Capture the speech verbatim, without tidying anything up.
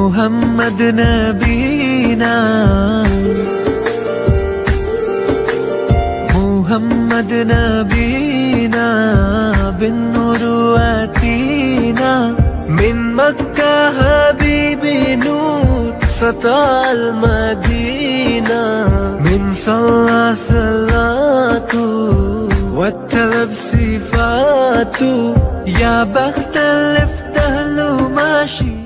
محمد نبينا محمد نبينا بالنور واتينا من مكة حبيبي نور سطع المدينة من صلى صلاته واتلب صفاته يا بخت اللي افتهله ماشي